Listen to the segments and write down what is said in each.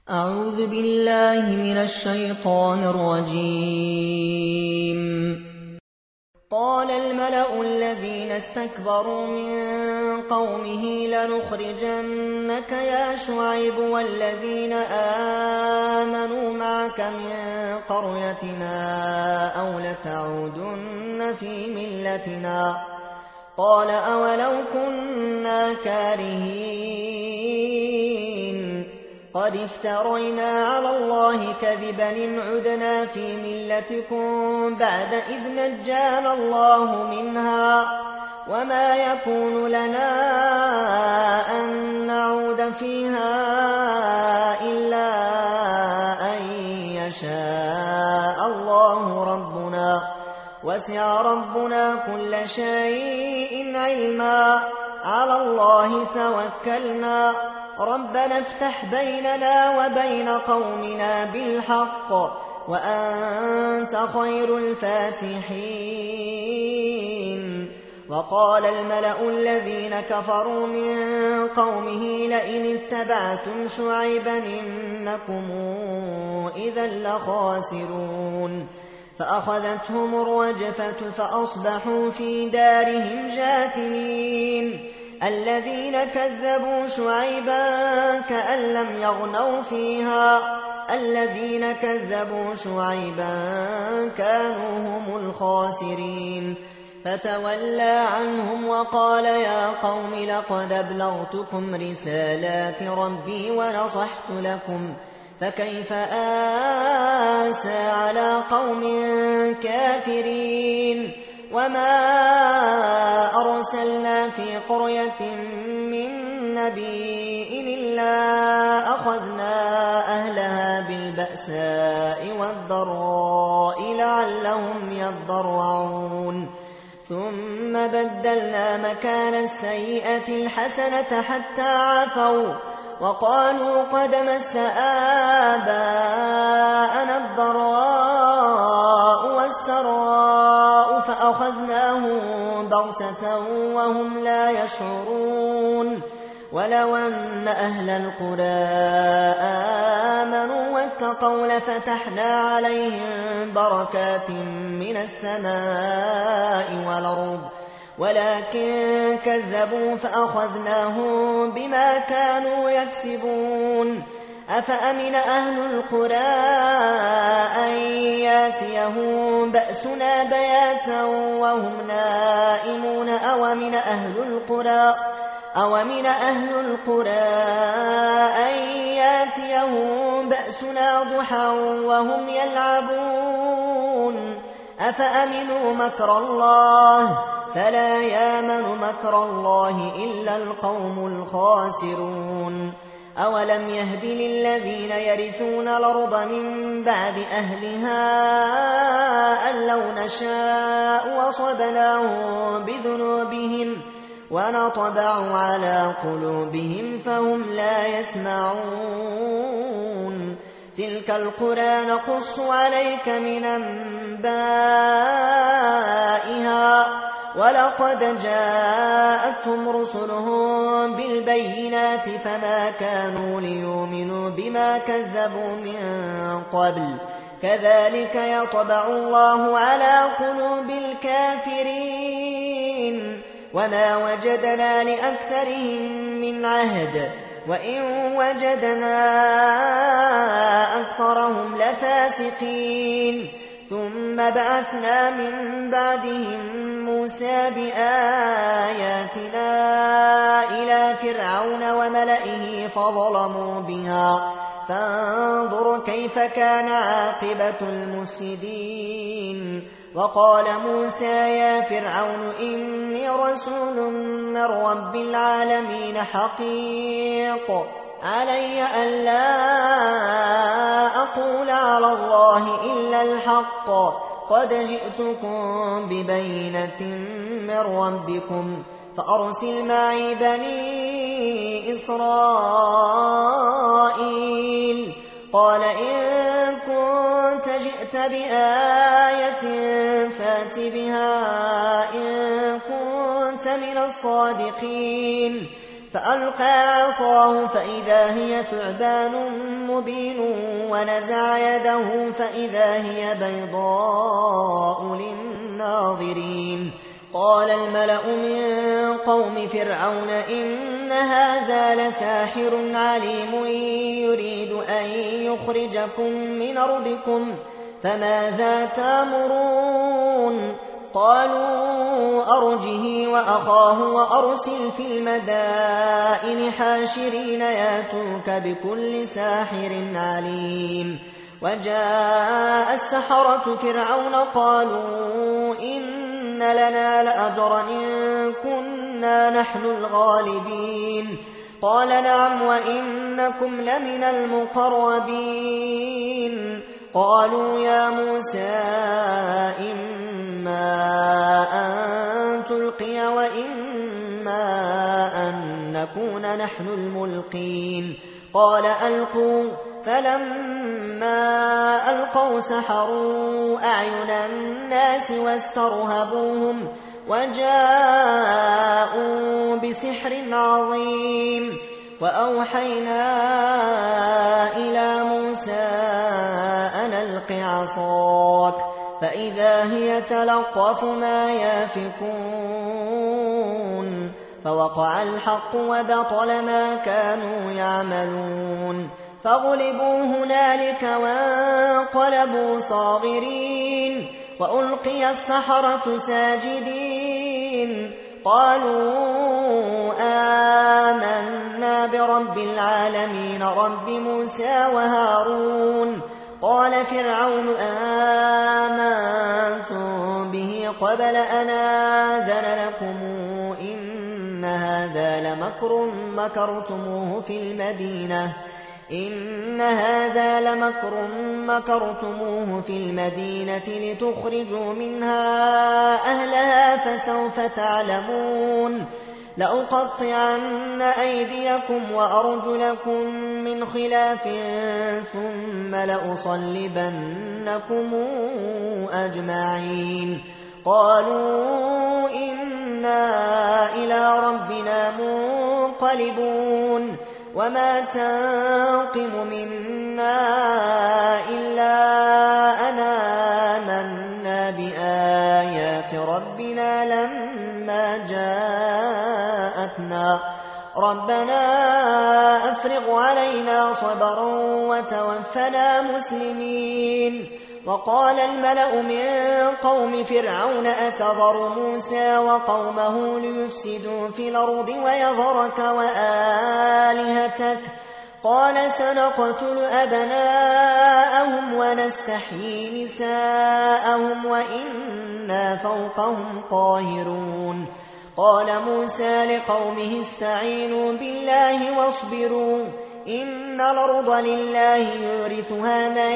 أعوذ بالله من الشيطان الرجيم. قال الملأ الذين استكبروا من قومه لنخرجنك يا شعيب والذين آمنوا معك من قريتنا أو لتعودن في ملتنا. قال أولو كنا كارهين قد افترينا على الله كذبا إن عدنا في ملتكم بعد إذ نجانا الله منها وما يكون لنا أن نعود فيها إلا أن يشاء الله ربنا وسع ربنا كل شيء علما على الله توكلنا ربنا افتح بيننا وبين قومنا بالحق وأنت خير الفاتحين. وقال الملأ الذين كفروا من قومه لئن اتبعتم شعيبا إنكم إذا لخاسرون. فأخذتهم الرجفة فأصبحوا في دارهم جاثمين. الذين كذبوا شعيبا كأن لم يغنوا فيها الذين كذبوا شعيبا كانوا هم الخاسرين. فتولى عنهم وقال يا قوم لقد أبلغتكم رسالات ربي ونصحت لكم فكيف آسى على قوم كافرين. وما أرسلنا في قرية من نبي إلا أخذنا أهلها بالبأساء والضراء لعلهم يضرعون. ثم بدلنا مكان السيئة الحسنة حتى عفوا وقالوا قد مس آباءنا الضراء والسراء فأخذناهم بغتة وهم لا يشعرون. ولو أن أهل القرى آمنوا واتقوا لفتحنا عليهم بركات من السماء والأرض ولكن كذبوا فأخذناهم بما كانوا يكسبون. أفأمن أهل القرى أن ياتيهم بأسنا بياتا وهم نائمون أومن أهل القرى أن ياتيهم بأسنا ضحى وهم يلعبون. أفأمنوا مكر الله فلا يامن مكر الله إلا القوم الخاسرون. أولم يهد للذين يرثون الأرض من بعد أهلها أن لو نشاء أصبناهم بذنوبهم ونطبع على قلوبهم فهم لا يسمعون. تلك القرى نقص عليك من أنبائها ولقد جاءتهم رسلهم بالبينات فما كانوا ليؤمنوا بما كذبوا من قبل كذلك يطبع الله على قلوب الكافرين. وما وجدنا لأكثرهم من عهد وإن وجدنا أكثرهم لفاسقين. ثم بعثنا من بعدهم موسى بآياتنا إلى فرعون وملئه فظلموا بها فانظر كيف كان عاقبة المفسدين. وقال موسى يا فرعون إني رسول من رب العالمين حقيق علي ألا أقول على الله إلا الحق قد جئتكم ببينة من ربكم فأرسل معي بني إسرائيل. قال إن كنت جئت بآية فات بها إن كنت من الصادقين. فألقى عصاه فإذا هي ثعبان مبين ونزع يده فإذا هي بيضاء للناظرين قال الملأ من قوم فرعون إن هذا لساحر عليم يريد أن يخرجكم من أرضكم فماذا تأمرون قالوا أرجه وأخاه وأرسل في المدائن حاشرين ياتوك بكل ساحر عليم وجاء السحرة فرعون قالوا إن لنا لأجرا إن كنا نحن الغالبين قال نعم وإنكم لمن المقربين قالوا يا موسى إما أن تلقي وإما أن نكون نحن الملقين قال ألقوا فلما ألقوا سحروا أعين الناس واسترهبوهم وجاءوا بسحر عظيم وأوحينا إلى موسى أن ألق عصاك فإذا هي تلقف ما يافكون فوقع الحق وبطل ما كانوا يعملون فغلبوا هنالك وانقلبوا صاغرين وألقي السحرة ساجدين قالوا آمنا برب العالمين رب موسى وهارون قال فرعون آمنتم به قبل أن آذن لكم إن هذا لمكر مكرتموه في المدينة لتخرجوا منها أهلها فسوف تعلمون لأقطعن أيديكم وأرجلكم من خلاف ثم لأصلبنكم أجمعين قالوا إنا إلى ربنا منقلبون وما تنقم منا إلا أن آمنا بآيات ربنا لما جاءتنا ربنا أفرغ علينا صبرا وتوفنا مسلمين وقال الملأ من قوم فرعون أتذر موسى وقومه ليفسدوا في الأرض ويذرك وآلهتك قال سنقتل أبناءهم ونستحيي نساءهم وإنا فوقهم قاهرون قال موسى لقومه استعينوا بالله واصبروا إن الأرض لله يورثها من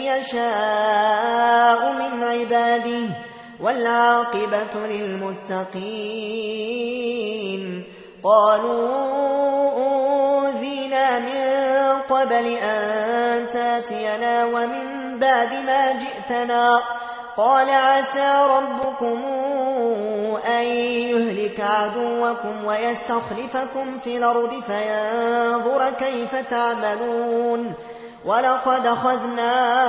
يشاء من عباده والعاقبة للمتقين قالوا أوذينا من قبل أن تاتينا ومن بعد ما جئتنا قال عسى ربكم أن يهلك عدوكم ويستخلفكم في الأرض فينظر كيف تعملون ولقد أخذنا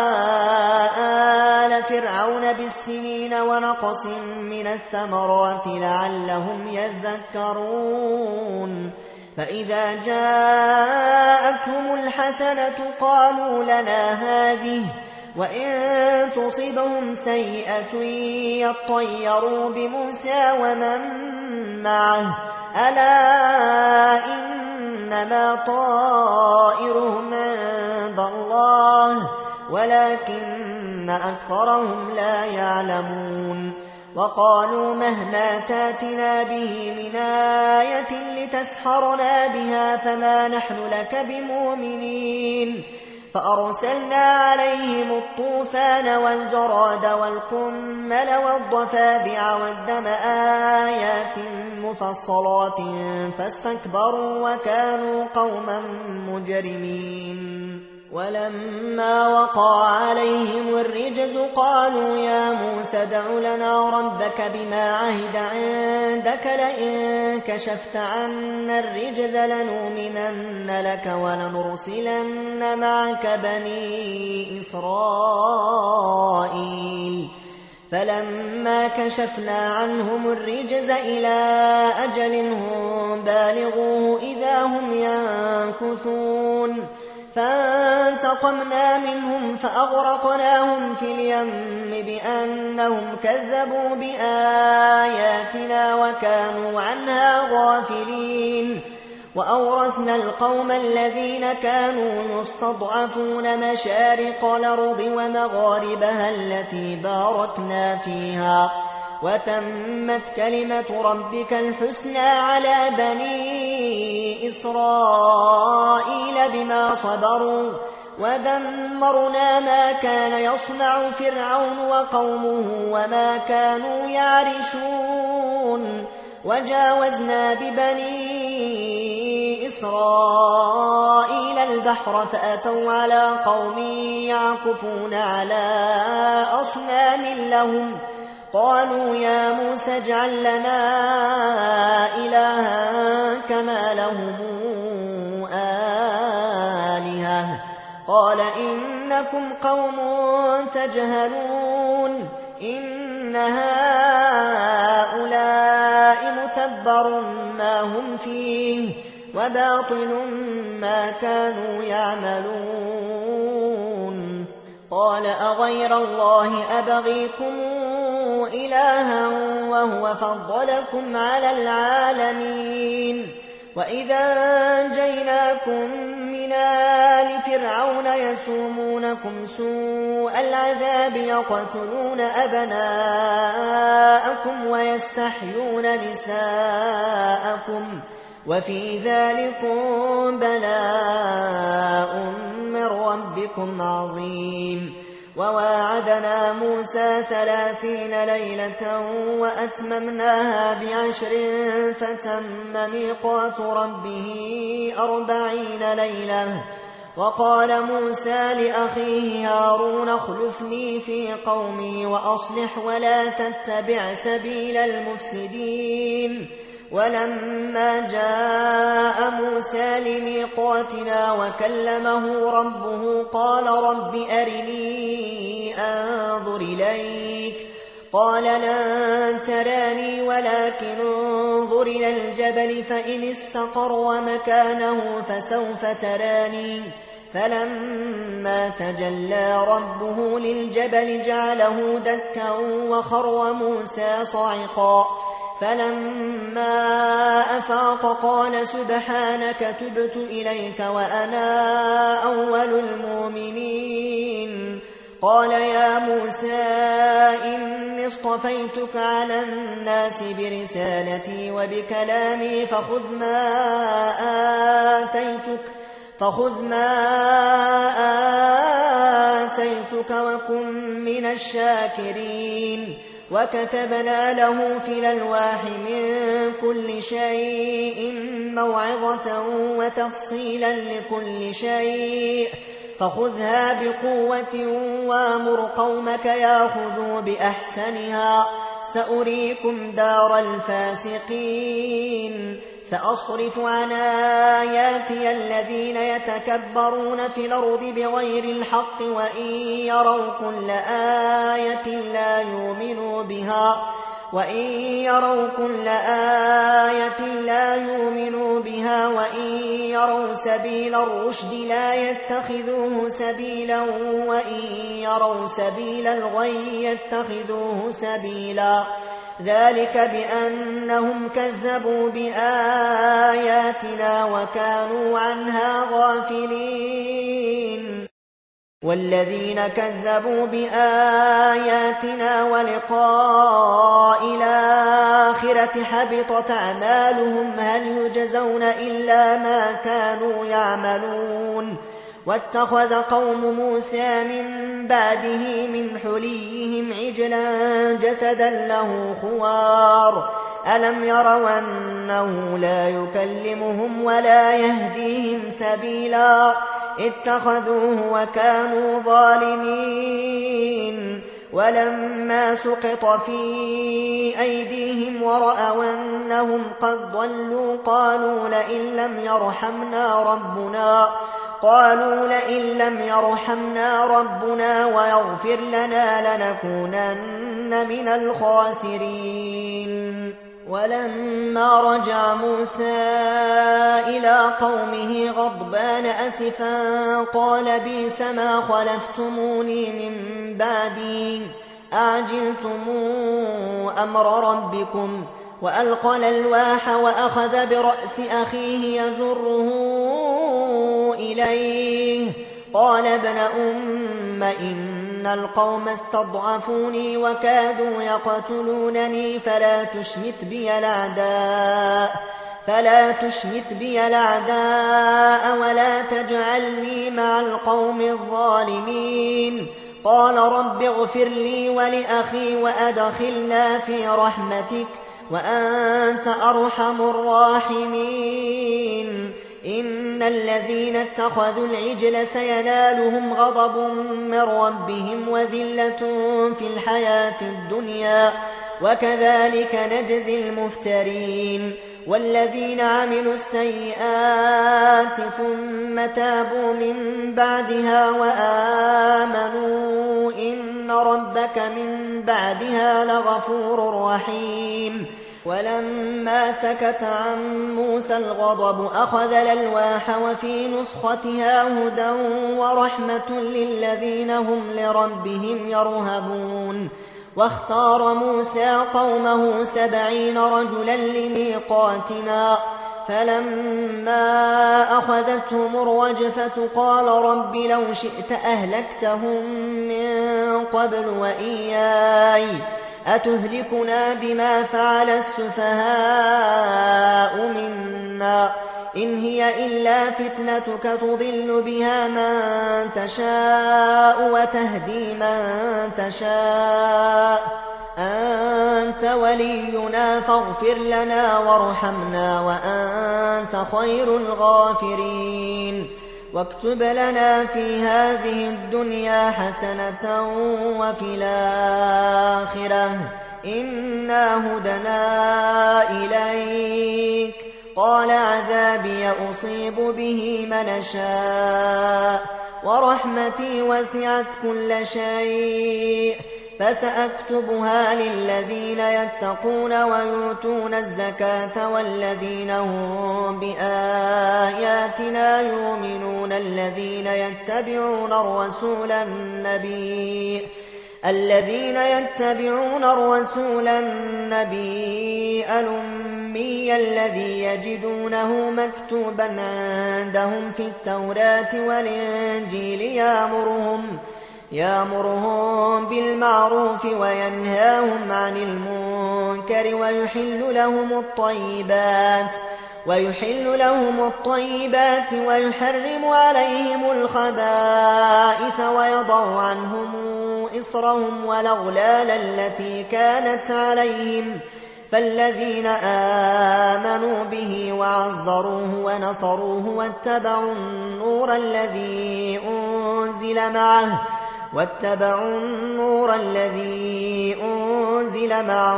آل فرعون بالسنين ونقص من الثمرات لعلهم يذكرون فإذا جاءتهم الحسنة قالوا لنا هذه وإن تصبهم سيئة يطيروا بموسى ومن معه ألا إنما طائرهم عند الله ولكن أكثرهم لا يعلمون وقالوا مهما تاتنا به من آية لتسحرنا بها فما نحن لك بمؤمنين فأرسلنا عليهم الطوفان والجراد والقمل والضفادع والدم آيات مفصلات فاستكبروا وكانوا قوما مجرمين ولما وقع عليهم الرجز قالوا يا موسى ادع لنا ربك بما عهد عندك لئن كشفت عنا الرجز لنؤمنن لك ولنرسلن معك بني إسرائيل. فلما كشفنا عنهم الرجز إلى أجل هم بالغوه إذا هم ينكثون فانتقمنا منهم فأغرقناهم في اليم بأنهم كذبوا بآياتنا وكانوا عنها غافلين. وأورثنا القوم الذين كانوا يستضعفون مشارق الأرض ومغاربها التي باركنا فيها وتمت كلمة ربك الحسنى على بني إسرائيل بما صبروا ودمرنا ما كان يصنع فرعون وقومه وما كانوا يعرشون. وجاوزنا ببني إسرائيل البحر فأتوا على قوم يعكفون على أصنام لهم قالوا يا موسى اجعل لنا إلها كما لهم آلهة قال إنكم قوم تجهلون إن هؤلاء متبر ما هم فيه وباطل ما كانوا يعملون. قال أغير الله أبغيكم إلها وهو فضلكم على العالمين. وإذا أنجيناكم من آل فرعون يسومونكم سوء العذاب يقتلون أبناءكم ويستحيون نساءكم وفي ذلكم بلاء من ربكم عظيم. وواعدنا موسى 30 ليلة وأتممناها ب10 فتم ميقات ربه 40 ليلة. وقال موسى لأخيه هارون اخلفني في قومي وأصلح ولا تتبع سبيل المفسدين. ولما جاء موسى لميقاتنا وكلمه ربه قال رب أرني أنظر إليك قال لن تراني ولكن انظر إلى الجبل فإن استقر مكانه فسوف تراني. فلما تجلى ربه للجبل جعله دكا وخر موسى صعقا. فلما أفاق قال سبحانك تبت إليك وأنا أول المؤمنين. قال يا موسى إني اصطفيتك على الناس برسالتي وبكلامي فخذ ما آتيتك وكن من الشاكرين. وكتبنا له في الألواح من كل شيء موعظة وتفصيلا لكل شيء فخذها بقوة وامر قومك ياخذوا بأحسنها سأريكم دار الفاسقين. سأصرف عن آياتي الذين يتكبرون في الأرض بغير الحق وإن يروا كل آية لا يؤمنوا بها وإن يروا سبيل الرشد لا يتخذوه سبيلا وإن يروا سبيل الغي يتخذوه سبيلا. ذلك بأنهم كذبوا بآياتنا وكانوا عنها غافلين. والذين كذبوا بآياتنا ولقاء الآخرة حبطت أعمالهم هل يجزون إلا ما كانوا يعملون. واتخذ قوم موسى من بعده من حليهم عجلا جسدا له خوار ألم يروا أنه لا يكلمهم ولا يهديهم سبيلا اتخذوه وكانوا ظالمين. ولما سقط في أيديهم ورأوا أنهم قد ضلوا قالوا لئن لم يرحمنا ربنا ويغفر لنا لنكونن من الخاسرين. ولما رجع موسى إلى قومه غضبان أسفا قال بئس ما خلفتموني من بعدي أعجلتم أمر ربكم. وألقى الألواح وأخذ برأس أخيه يجره إليه قال ابن أم إن القوم استضعفوني وكادوا يقتلونني فلا تشمت بي الأعداء ولا تجعلني مع القوم الظالمين. قال رب اغفر لي ولأخي وأدخلنا في رحمتك وأنت أرحم الراحمين. إن الذين اتخذوا العجل سينالهم غضب من ربهم وذلة في الحياة الدنيا وكذلك نجزي المفترين. والذين عملوا السيئات ثم تابوا من بعدها وآمنوا إن ربك من بعدها لغفور رحيم. ولما سكت عن موسى الغضب أخذ الألواح وفي نسختها هدى ورحمة للذين هم لربهم يرهبون. واختار موسى قومه 70 رجلا لميقاتنا فلما أخذتهم الرجفة قال رب لو شئت أهلكتهم من قبل وإياي أتهلكنا بما فعل السفهاء منا إن هي إلا فتنتك تضل بها من تشاء وتهدي من تشاء أنت ولينا فاغفر لنا وارحمنا وأنت خير الغافرين. واكتب لنا في هذه الدنيا حسنة وفي الآخرة إنا هدنا إليك. قال عذابي أصيب به من شاء ورحمتي وسعت كل شيء فسأكتبها للذين يتقون ويؤتون الزكاة والذين هم بآياتنا يؤمنون الذين يتبعون الرسول النبي الأمي الذي يجدونه مكتوبا عندهم في التوراة والإنجيل يأمرهم بالمعروف وينهاهم عن المنكر ويحل لهم الطيبات ويحرم عليهم الخبائث ويضع عنهم إصرهم والأغلال التي كانت عليهم. فالذين آمنوا به وعزروه ونصروه واتبعوا النور الذي أنزل معه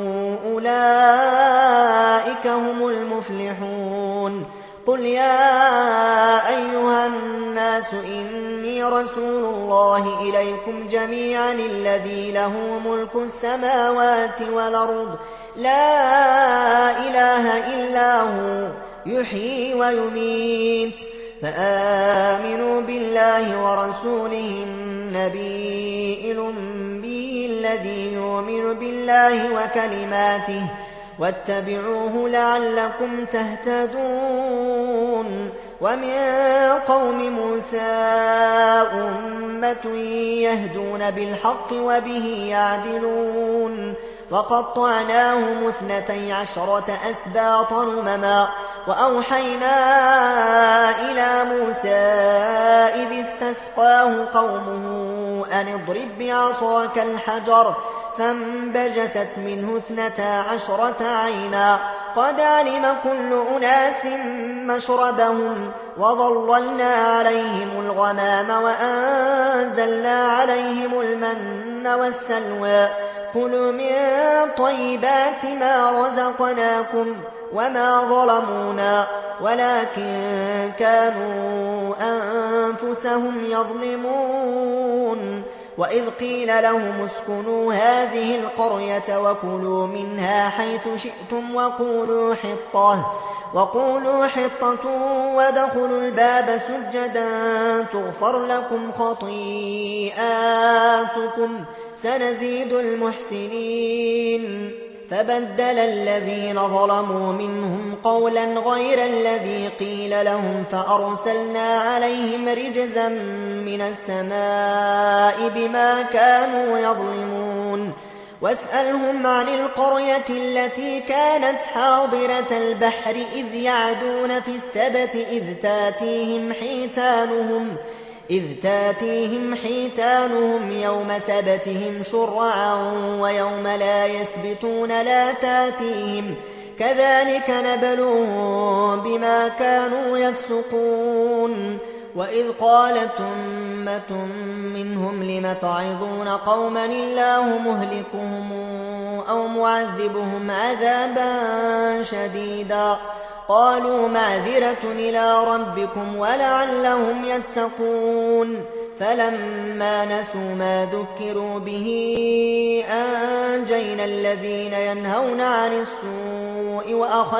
أولئك هم المفلحون. قل يا أيها الناس إني رسول الله إليكم جميعا الذي له ملك السماوات والأرض لا إله إلا هو يحيي ويميت. فآمنوا بالله ورسوله النبي الأمي الذي يؤمن بالله وكلماته واتبعوه لعلكم تهتدون. ومن قوم موسى أمة يهدون بالحق وبه يعدلون. وقطعناهم 12 أسباطا أمما وأوحينا إلى موسى إذ استسقاه قومه أن اضرب بعصاك الحجر فانبجست منه 12 عينا قد علم كل أناس مشربهم وظللنا عليهم الغمام وأنزلنا عليهم المن والسلوى كلوا من طيبات ما رزقناكم وما ظلمونا ولكن كانوا أنفسهم يظلمون وإذ قيل لهم اسكنوا هذه القرية وكلوا منها حيث شئتم وقولوا حطة وادخلوا الباب سجدا تغفر لكم خطيئاتكم سنزيد المحسنين فبدل الذين ظلموا منهم قولا غير الذي قيل لهم فأرسلنا عليهم رجزا من السماء بما كانوا يظلمون واسألهم عن القرية التي كانت حاضرة البحر إذ يعدون في السبت إذ تاتيهم حيتانهم يوم سبتهم شرعا ويوم لا يسبتون لا تاتيهم كذلك نبلوهم بما كانوا يفسقون وإذ قالت أمة منهم لم تعظون قوما الله مهلكهم أو معذبهم عذابا شديدا قالوا معذرة إلى ربكم ولعلهم يتقون فلما نسوا ما ذكروا به أنجينا الذين ينهون عن السوء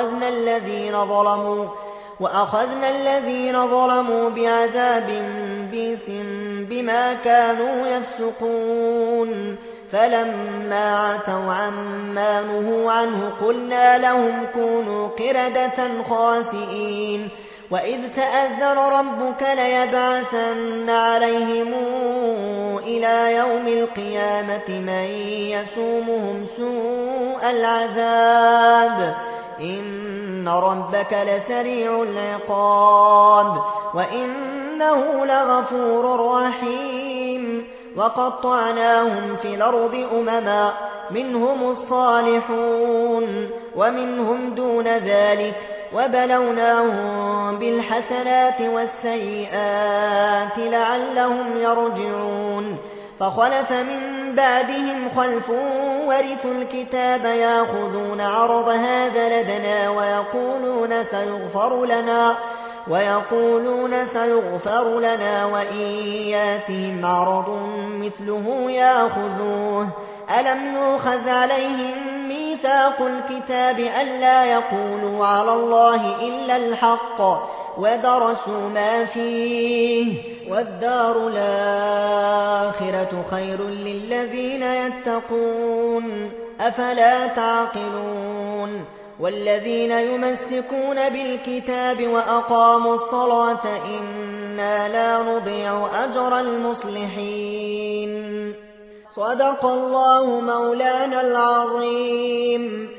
وأخذنا الذين ظلموا بعذاب بئس بما كانوا يفسقون فلما عتوا عما نهوا عنه قلنا لهم كونوا قردة خاسئين وإذ تأذن ربك ليبعثن عليهم إلى يوم القيامة من يسومهم سوء العذاب إن ربك لسريع العقاب وإنه لغفور رحيم وقطعناهم في الأرض أمما منهم الصالحون ومنهم دون ذلك وبلوناهم بالحسنات والسيئات لعلهم يرجعون فخلف من بعدهم خلف ورثوا الكتاب يأخذون عرض هذا لدنا ويقولون سيغفر لنا وإن ياتهم عرض مثله يأخذوه ألم يؤخذ عليهم ميثاق الكتاب ألا يقولوا على الله إلا الحق ودرسوا ما فيه والدار الآخرة خير للذين يتقون أفلا تعقلون والذين يمسكون بالكتاب وأقاموا الصلاة إنا لا نضيع أجر المصلحين صدق الله مولانا العظيم.